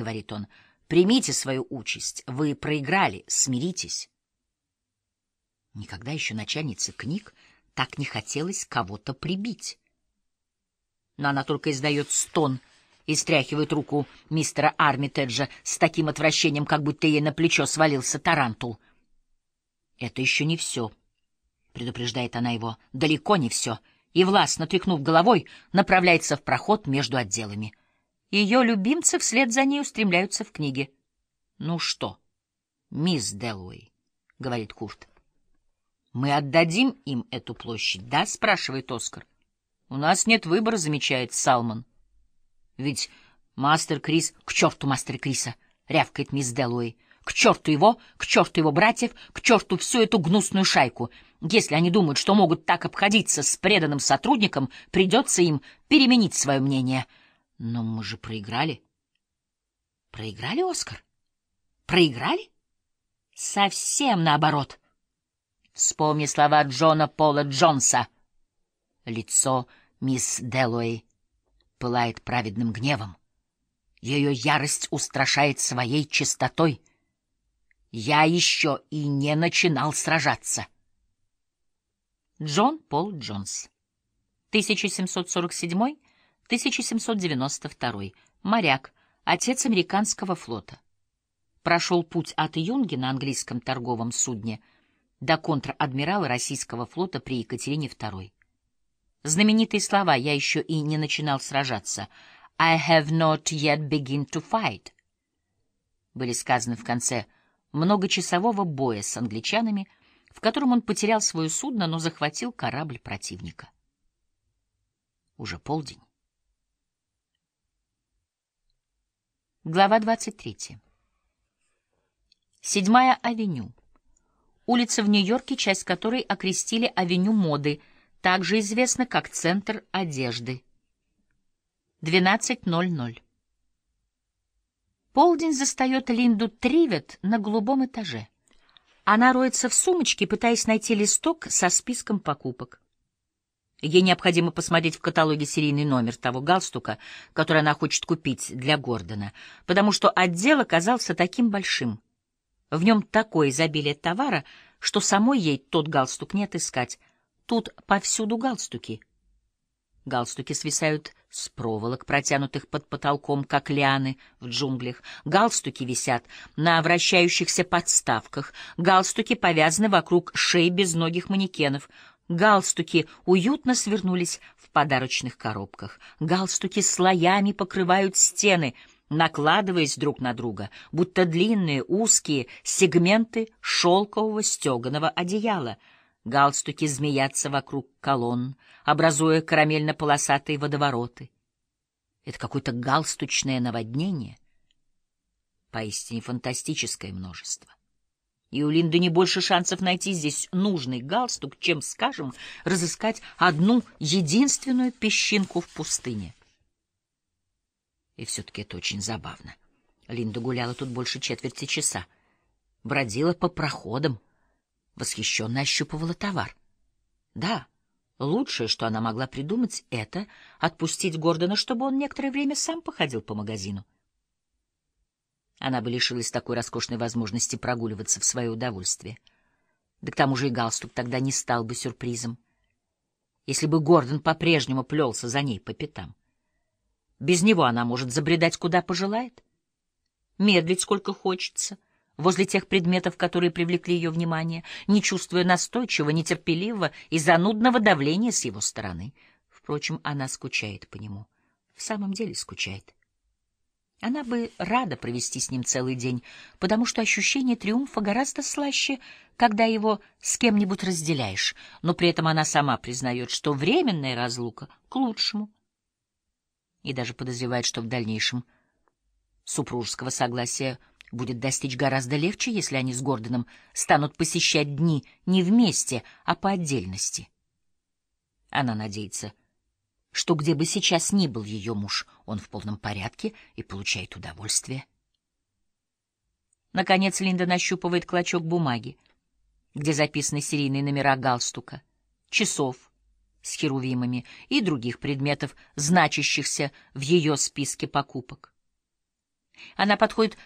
говорит он, — «примите свою участь. Вы проиграли, смиритесь». Никогда еще начальнице книг так не хотелось кого-то прибить. Но она только издает стон и стряхивает руку мистера Армитеджа с таким отвращением, как будто ей на плечо свалился тарантул. «Это еще не все», — предупреждает она его, — «далеко не все», и, властно тряхнув головой, направляется в проход между отделами. Ее любимцы вслед за ней устремляются в книги. «Ну что, мисс Дэллоуэй», — говорит Курт, — «мы отдадим им эту площадь, да?» — спрашивает Оскар. «У нас нет выбора», — замечает Салмон. «Ведь мастер Крис...» «К черту мастера Криса!» — рявкает мисс Дэллоуэй. «К черту его братьев, к черту всю эту гнусную шайку! Если они думают, что могут так обходиться с преданным сотрудником, придется им переменить свое мнение». «Но мы же проиграли». «Проиграли, Оскар? Проиграли?» «Совсем наоборот. Вспомни слова Джона Пола Джонса». Лицо мисс Дэллоуэй пылает праведным гневом. Ее ярость устрашает своей чистотой. «Я еще и не начинал сражаться». Джон Пол Джонс, 1747-1792, моряк, отец американского флота. Прошел путь от Юнги на английском торговом судне до контр-адмирала российского флота при Екатерине II. Знаменитые слова «Я еще и не начинал сражаться» «I have not yet begun to fight» были сказаны в конце многочасового боя с англичанами, в котором он потерял свое судно, но захватил корабль противника. Уже полдень. Глава 23. 7-я авеню. Улица в Нью-Йорке, часть которой окрестили авеню моды, также известна как Центр одежды. 12:00. Полдень застает Линду Тривет на голубом этаже. Она роется в сумочке, пытаясь найти листок со списком покупок. Ей необходимо посмотреть в каталоге серийный номер того галстука, который она хочет купить для Гордона, потому что отдел оказался таким большим. В нем такое изобилие товара, что самой ей тот галстук не отыскать. Тут повсюду галстуки. Галстуки свисают с проволок, протянутых под потолком, как лианы в джунглях. Галстуки висят на вращающихся подставках. Галстуки повязаны вокруг шеи безногих манекенов. Галстуки уютно свернулись в подарочных коробках. Галстуки слоями покрывают стены, накладываясь друг на друга, будто длинные узкие сегменты шелкового стеганого одеяла. Галстуки змеятся вокруг колонн, образуя карамельно-полосатые водовороты. Это какое-то галстучное наводнение, поистине фантастическое множество. И у Линды не больше шансов найти здесь нужный галстук, чем, скажем, разыскать одну единственную песчинку в пустыне. И все-таки это очень забавно. Линда гуляла тут больше четверти часа, бродила по проходам, восхищенно ощупывала товар. Да, лучшее, что она могла придумать, это отпустить Гордона, чтобы он некоторое время сам походил по магазину. Она бы лишилась такой роскошной возможности прогуливаться в свое удовольствие. Да к тому же и галстук тогда не стал бы сюрпризом, если бы Гордон по-прежнему плелся за ней по пятам. Без него она может забредать куда пожелает, медлить сколько хочется, возле тех предметов, которые привлекли ее внимание, не чувствуя настойчивого, нетерпеливого и занудного давления с его стороны. Впрочем, она скучает по нему. В самом деле скучает. Она бы рада провести с ним целый день, потому что ощущение триумфа гораздо слаще, когда его с кем-нибудь разделяешь, но при этом она сама признает, что временная разлука к лучшему, и даже подозревает, что в дальнейшем супружеского согласия будет достичь гораздо легче, если они с Гордоном станут посещать дни не вместе, а по отдельности. Она надеется, что где бы сейчас ни был ее муж, он в полном порядке и получает удовольствие. Наконец Линда нащупывает клочок бумаги, где записаны серийные номера галстука, часов с херувимами и других предметов, значащихся в ее списке покупок. Она подходит